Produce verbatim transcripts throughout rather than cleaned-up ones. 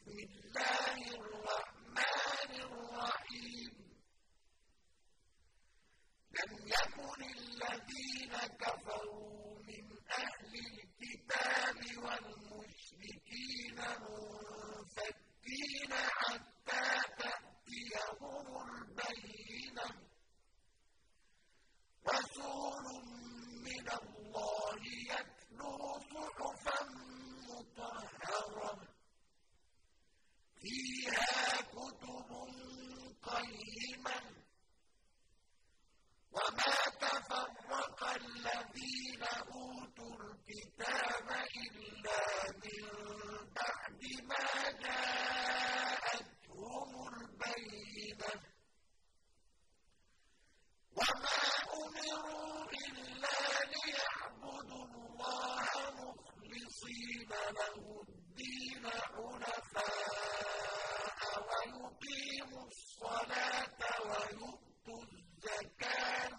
بسم الله الرحمن الرحيم لم يكن الذين كفروا من أهل الكتاب والمشركين منفكين حتى تأتيهم البينة رسول من الله يتلو صحفا مطهرة فيها كتب قيمة وما تفرق الذين أوتوا الكتاب إلا من بعد ما جاءتهم البينة وما أمروا إلا ليعبدوا الله مخلصين له الدين حنفاء ويقيموا الصلاة ويؤتوا الزكاة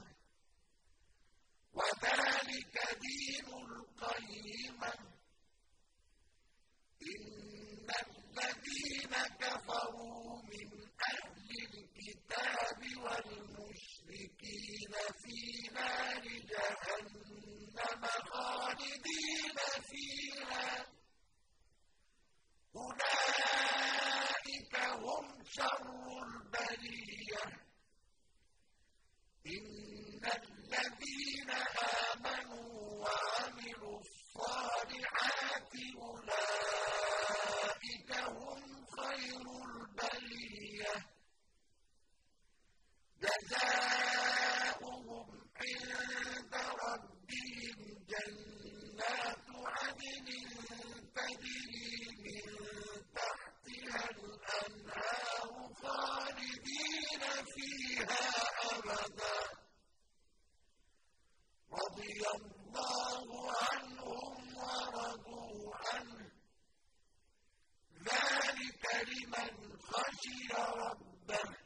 وذلك دين القيمة إن الذين كفروا من أهل الكتاب والمشركين في نار جهنم خالدين فيها أولئك هم شر البرية إن الذين آمنوا وعملوا الصالحات أولئك هم خير البرية جزاؤهم عند ربهم جنات عدن تجري من تحتها الأنهار خالدين فيها أبدا رضي الله عنهم ورضوا عنه ذلك لمن خشي ربه